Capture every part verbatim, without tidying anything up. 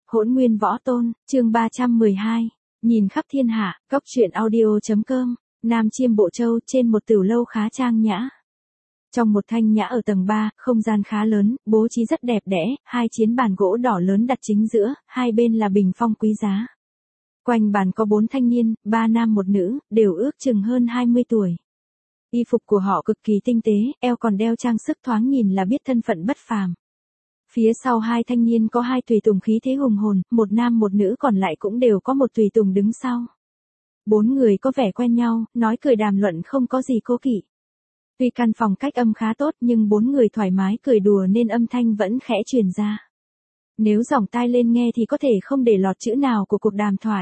Hỗn nguyên võ tôn, chương ba trăm mười hai. Nhìn khắp thiên hạ, cốc truyện audio.com, Nam Chiêm Bộ Châu trên một tửu lâu khá trang nhã. Trong một thanh nhã ở tầng ba, không gian khá lớn, bố trí rất đẹp đẽ, hai chiến bàn gỗ đỏ lớn đặt chính giữa, hai bên là bình phong quý giá. Quanh bàn có bốn thanh niên, ba nam một nữ, đều ước chừng hơn hai mươi tuổi. Y phục của họ cực kỳ tinh tế, eo còn đeo trang sức thoáng nhìn là biết thân phận bất phàm. Phía sau hai thanh niên có hai tùy tùng khí thế hùng hồn, một nam một nữ còn lại cũng đều có một tùy tùng đứng sau. Bốn người có vẻ quen nhau, nói cười đàm luận không có gì cố kỵ. Tuy căn phòng cách âm khá tốt nhưng bốn người thoải mái cười đùa nên âm thanh vẫn khẽ truyền ra. Nếu giỏng tai lên nghe thì có thể không để lọt chữ nào của cuộc đàm thoại.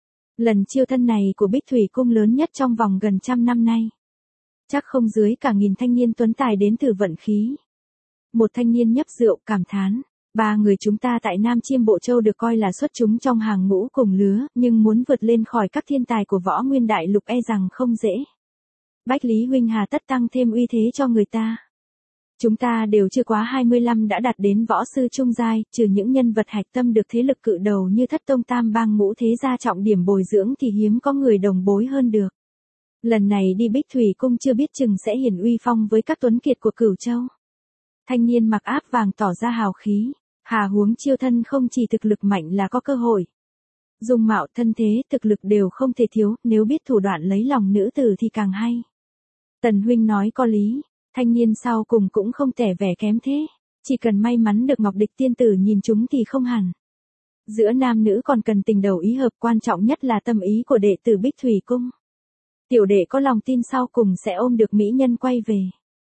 Lần chiêu thân này của Bích Thủy Cung lớn nhất trong vòng gần trăm năm nay. Chắc không dưới cả nghìn thanh niên tuấn tài đến từ vận khí. Một thanh niên nhấp rượu cảm thán, ba người chúng ta tại Nam Chiêm Bộ Châu được coi là xuất chúng trong hàng ngũ cùng lứa, nhưng muốn vượt lên khỏi các thiên tài của võ nguyên đại lục e rằng không dễ. Bách Lý huynh hà tất tăng thêm uy thế cho người ta. Chúng ta đều chưa quá hai mươi lăm đã đạt đến võ sư trung giai, trừ những nhân vật hạch tâm được thế lực cự đầu như Thất Tông Tam Bang Ngũ Thế Gia trọng điểm bồi dưỡng thì hiếm có người đồng bối hơn được. Lần này đi Bích Thủy Cung chưa biết chừng sẽ hiển uy phong với các tuấn kiệt của Cửu Châu. Thanh niên mặc áp vàng tỏ ra hào khí, hà huống chiêu thân không chỉ thực lực mạnh là có cơ hội. Dung mạo thân thế, thực lực đều không thể thiếu, nếu biết thủ đoạn lấy lòng nữ tử thì càng hay. Tần huynh nói có lý, thanh niên sau cùng cũng không tẻ vẻ kém thế, chỉ cần may mắn được Ngọc Địch tiên tử nhìn chúng thì không hẳn. Giữa nam nữ còn cần tình đầu ý hợp, quan trọng nhất là tâm ý của đệ tử Bích Thủy Cung. Tiểu đệ có lòng tin sau cùng sẽ ôm được mỹ nhân quay về.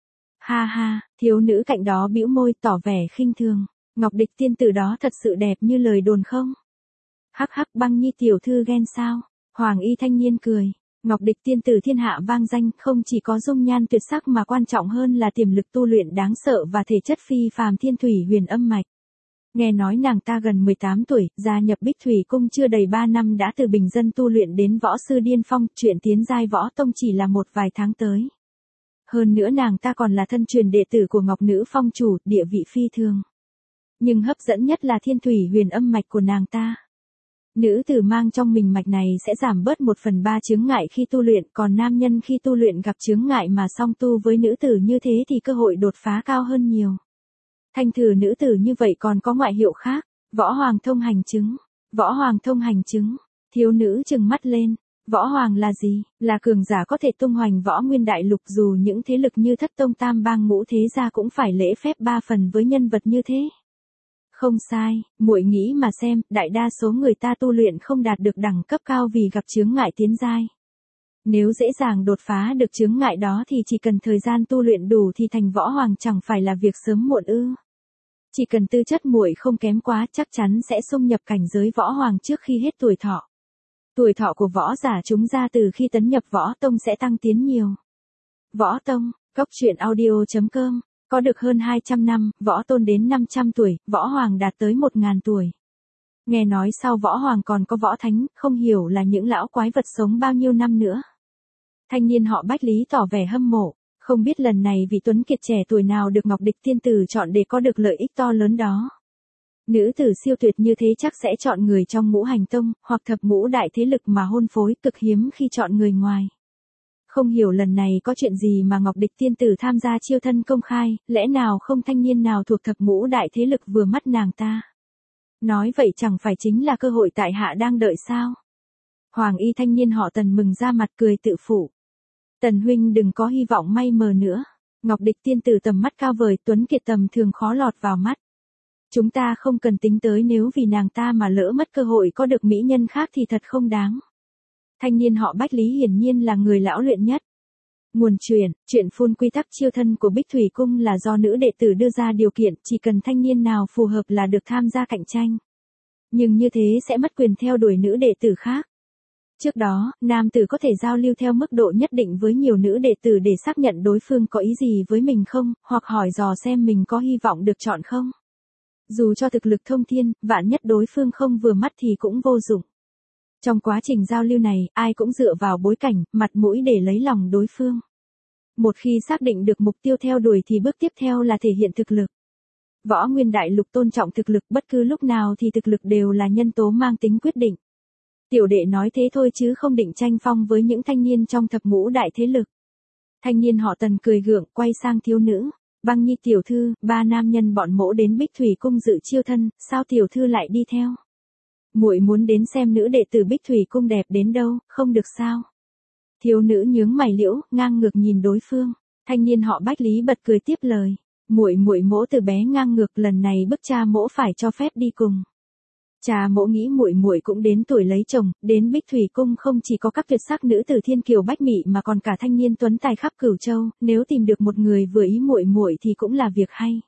Ha ha, thiếu nữ cạnh đó bĩu môi tỏ vẻ khinh thường, Ngọc Địch tiên tử đó thật sự đẹp như lời đồn không? Hắc hắc, Băng Nhi tiểu thư ghen sao? Hoàng y thanh niên cười, Ngọc Địch tiên tử thiên hạ vang danh, không chỉ có dung nhan tuyệt sắc mà quan trọng hơn là tiềm lực tu luyện đáng sợ và thể chất phi phàm thiên thủy huyền âm mạch. Nghe nói nàng ta gần mười tám tuổi, gia nhập Bích Thủy Cung chưa đầy ba năm đã từ bình dân tu luyện đến võ sư điên phong, chuyện tiến giai võ tông chỉ là một vài tháng tới. Hơn nữa nàng ta còn là thân truyền đệ tử của Ngọc Nữ Phong chủ, địa vị phi thường. Nhưng hấp dẫn nhất là thiên thủy huyền âm mạch của nàng ta. Nữ tử mang trong mình mạch này sẽ giảm bớt một phần ba chướng ngại khi tu luyện, còn nam nhân khi tu luyện gặp chướng ngại mà song tu với nữ tử như thế thì cơ hội đột phá cao hơn nhiều. Thanh thử nữ tử như vậy còn có ngoại hiệu khác, võ hoàng thông hành chứng, võ hoàng thông hành chứng, thiếu nữ trừng mắt lên. Võ hoàng là gì? Là cường giả có thể tung hoành võ nguyên đại lục, dù những thế lực như Thất Tông Tam Bang Ngũ Thế Gia cũng phải lễ phép ba phần với nhân vật như thế. Không sai, muội nghĩ mà xem, đại đa số người ta tu luyện không đạt được đẳng cấp cao vì gặp chướng ngại tiến giai. Nếu dễ dàng đột phá được chướng ngại đó thì chỉ cần thời gian tu luyện đủ thì thành võ hoàng chẳng phải là việc sớm muộn ư? Chỉ cần tư chất muội không kém quá chắc chắn sẽ xung nhập cảnh giới võ hoàng trước khi hết tuổi thọ. Tuổi thọ của võ giả chúng ra từ khi tấn nhập võ tông sẽ tăng tiến nhiều. Võ tông, cốc truyện audio.com, có được hơn hai trăm năm, võ tôn đến năm trăm tuổi, võ hoàng đạt tới một nghìn tuổi. Nghe nói sau võ hoàng còn có võ thánh, không hiểu là những lão quái vật sống bao nhiêu năm nữa. Thanh niên họ Bách Lý tỏ vẻ hâm mộ, không biết lần này vị tuấn kiệt trẻ tuổi nào được Ngọc Địch tiên tử chọn để có được lợi ích to lớn đó. Nữ tử siêu tuyệt như thế chắc sẽ chọn người trong ngũ hành tông, hoặc thập ngũ đại thế lực mà hôn phối, cực hiếm khi chọn người ngoài. Không hiểu lần này có chuyện gì mà Ngọc Địch tiên tử tham gia chiêu thân công khai, lẽ nào không thanh niên nào thuộc thập ngũ đại thế lực vừa mắt nàng ta? Nói vậy chẳng phải chính là cơ hội tại hạ đang đợi sao? Hoàng y thanh niên họ Tần mừng ra mặt cười tự phụ. Tần huynh đừng có hy vọng may mờ nữa. Ngọc Địch tiên tử tầm mắt cao vời, tuấn kiệt tầm thường khó lọt vào mắt. Chúng ta không cần tính tới nếu vì nàng ta mà lỡ mất cơ hội có được mỹ nhân khác thì thật không đáng. Thanh niên họ Bách Lý hiển nhiên là người lão luyện nhất. Nguồn truyền, chuyện phun quy tắc chiêu thân của Bích Thủy Cung là do nữ đệ tử đưa ra điều kiện, chỉ cần thanh niên nào phù hợp là được tham gia cạnh tranh. Nhưng như thế sẽ mất quyền theo đuổi nữ đệ tử khác. Trước đó, nam tử có thể giao lưu theo mức độ nhất định với nhiều nữ đệ tử để xác nhận đối phương có ý gì với mình không, hoặc hỏi dò xem mình có hy vọng được chọn không. Dù cho thực lực thông thiên, vạn nhất đối phương không vừa mắt thì cũng vô dụng. Trong quá trình giao lưu này, ai cũng dựa vào bối cảnh, mặt mũi để lấy lòng đối phương. Một khi xác định được mục tiêu theo đuổi thì bước tiếp theo là thể hiện thực lực. Võ Nguyên Đại Lục tôn trọng thực lực, bất cứ lúc nào thì thực lực đều là nhân tố mang tính quyết định. Tiểu đệ nói thế thôi chứ không định tranh phong với những thanh niên trong thập ngũ đại thế lực. Thanh niên họ Tần cười gượng, quay sang thiếu nữ. Băng Nhi tiểu thư, ba nam nhân bọn mỗ đến Bích Thủy cung dự chiêu thân, sao tiểu thư lại đi theo? Muội muốn đến xem nữ đệ tử Bích Thủy cung đẹp đến đâu, không được sao? Thiếu nữ nhướng mày liễu, ngang ngược nhìn đối phương. Thanh niên họ Bách Lý bật cười tiếp lời. Muội muội mỗ từ bé ngang ngược, lần này bức cha mỗ phải cho phép đi cùng. Cha mỗ nghĩ muội muội cũng đến tuổi lấy chồng, đến Bích Thủy cung không chỉ có các tuyệt sắc nữ tử thiên kiều bách mỹ mà còn cả thanh niên tuấn tài khắp Cửu Châu, nếu tìm được một người vừa ý muội muội thì cũng là việc hay.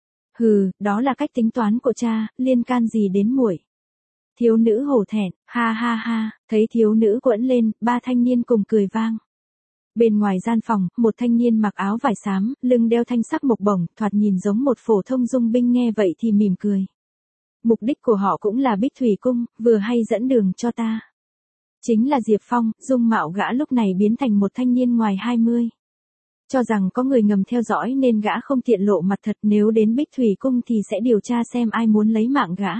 Hừ, đó là cách tính toán của cha, liên can gì đến muội? Thiếu nữ hổ thẹn, ha ha ha, thấy thiếu nữ quẫn lên, ba thanh niên cùng cười vang. Bên ngoài gian phòng, một thanh niên mặc áo vải xám, lưng đeo thanh sắc mộc bổng, thoạt nhìn giống một phổ thông dung binh, nghe vậy thì mỉm cười. Mục đích của họ cũng là Bích Thủy cung, vừa hay dẫn đường cho ta. Chính là Diệp Phong, dung mạo gã lúc này biến thành một thanh niên ngoài hai mươi. Cho rằng có người ngầm theo dõi nên gã không tiện lộ mặt thật, nếu đến Bích Thủy cung thì sẽ điều tra xem ai muốn lấy mạng gã.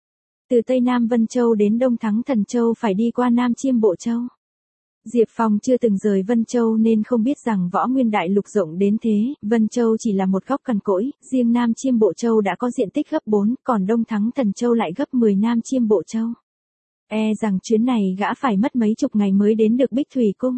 Từ Tây Nam Vân Châu đến Đông Thắng Thần Châu phải đi qua Nam Chiêm Bộ Châu. Diệp Phong chưa từng rời Vân Châu nên không biết rằng Võ Nguyên Đại Lục rộng đến thế, Vân Châu chỉ là một góc cằn cỗi, riêng Nam Chiêm Bộ Châu đã có diện tích gấp bốn, còn Đông Thắng Thần Châu lại gấp mười Nam Chiêm Bộ Châu. E rằng chuyến này gã phải mất mấy chục ngày mới đến được Bích Thủy cung.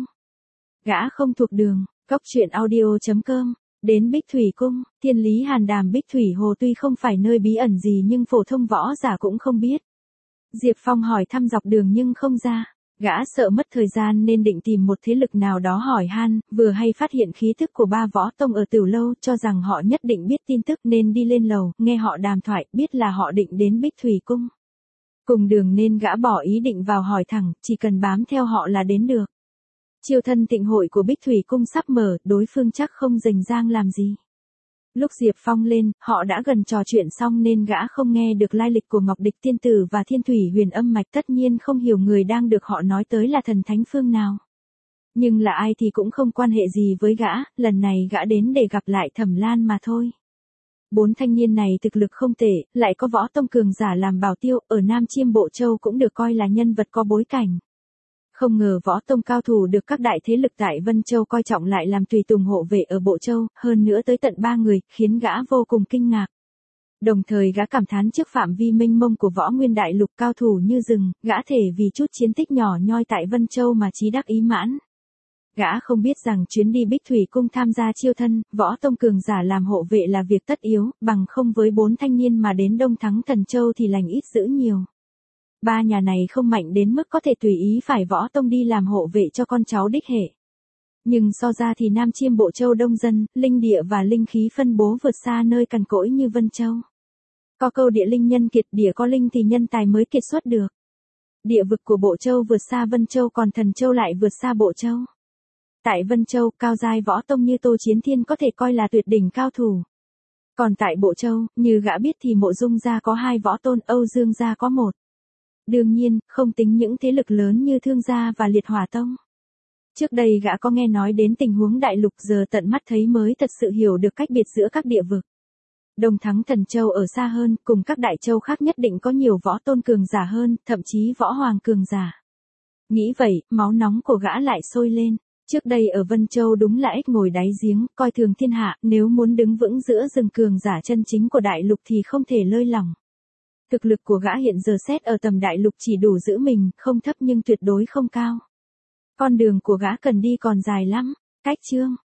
Gã không thuộc đường, cốc truyện audio chấm com, đến Bích Thủy cung, Thiên Lý Hàn Đàm Bích Thủy Hồ tuy không phải nơi bí ẩn gì nhưng phổ thông võ giả cũng không biết. Diệp Phong hỏi thăm dọc đường nhưng không ra. Gã sợ mất thời gian nên định tìm một thế lực nào đó hỏi han, vừa hay phát hiện khí thức của ba võ tông ở Tửu Lâu, cho rằng họ nhất định biết tin tức nên đi lên lầu, nghe họ đàm thoại, biết là họ định đến Bích Thủy cung. Cùng đường nên gã bỏ ý định vào hỏi thẳng, chỉ cần bám theo họ là đến được. Chiêu thân tịnh hội của Bích Thủy cung sắp mở, đối phương chắc không rành rang làm gì. Lúc Diệp Phong lên, họ đã gần trò chuyện xong nên gã không nghe được lai lịch của Ngọc Địch Tiên Tử và Thiên Thủy Huyền Âm Mạch, tất nhiên không hiểu người đang được họ nói tới là thần thánh phương nào. Nhưng là ai thì cũng không quan hệ gì với gã, lần này gã đến để gặp lại Thẩm Lan mà thôi. Bốn thanh niên này thực lực không tệ, lại có võ tông cường giả làm bảo tiêu, ở Nam Chiêm Bộ Châu cũng được coi là nhân vật có bối cảnh. Không ngờ võ tông cao thủ được các đại thế lực tại Vân Châu coi trọng lại làm tùy tùng hộ vệ ở Bộ Châu, hơn nữa tới tận ba người, khiến gã vô cùng kinh ngạc. Đồng thời gã cảm thán trước phạm vi mênh mông của Võ Nguyên Đại Lục, cao thủ như rừng, gã thể vì chút chiến tích nhỏ nhoi tại Vân Châu mà chí đắc ý mãn. Gã không biết rằng chuyến đi Bích Thủy cung tham gia chiêu thân, võ tông cường giả làm hộ vệ là việc tất yếu, bằng không với bốn thanh niên mà đến Đông Thắng Thần Châu thì lành ít dữ nhiều. Ba nhà này không mạnh đến mức có thể tùy ý phải võ tông đi làm hộ vệ cho con cháu đích hệ. Nhưng so ra thì Nam Chiêm Bộ Châu đông dân, linh địa và linh khí phân bố vượt xa nơi cằn cỗi như Vân Châu. Có câu địa linh nhân kiệt, địa có linh thì nhân tài mới kiệt xuất được. Địa vực của Bộ Châu vượt xa Vân Châu, còn Thần Châu lại vượt xa Bộ Châu. Tại Vân Châu, cao giai võ tông như Tô Chiến Thiên có thể coi là tuyệt đỉnh cao thủ. Còn tại Bộ Châu, như gã biết thì Mộ Dung gia có hai võ tôn, Âu Dương gia có một. Đương nhiên, không tính những thế lực lớn như Thương gia và Liệt Hỏa tông. Trước đây gã có nghe nói đến tình huống đại lục, giờ tận mắt thấy mới thật sự hiểu được cách biệt giữa các địa vực. Đông Thắng Thần Châu ở xa hơn, cùng các đại châu khác nhất định có nhiều võ tôn cường giả hơn, thậm chí võ hoàng cường giả. Nghĩ vậy, máu nóng của gã lại sôi lên. Trước đây ở Vân Châu đúng là ếch ngồi đáy giếng, coi thường thiên hạ, nếu muốn đứng vững giữa rừng cường giả chân chính của đại lục thì không thể lơi lỏng. Thực lực của gã hiện giờ xét ở tầm đại lục chỉ đủ giữ mình, không thấp nhưng tuyệt đối không cao. Con đường của gã cần đi còn dài lắm. Cách chương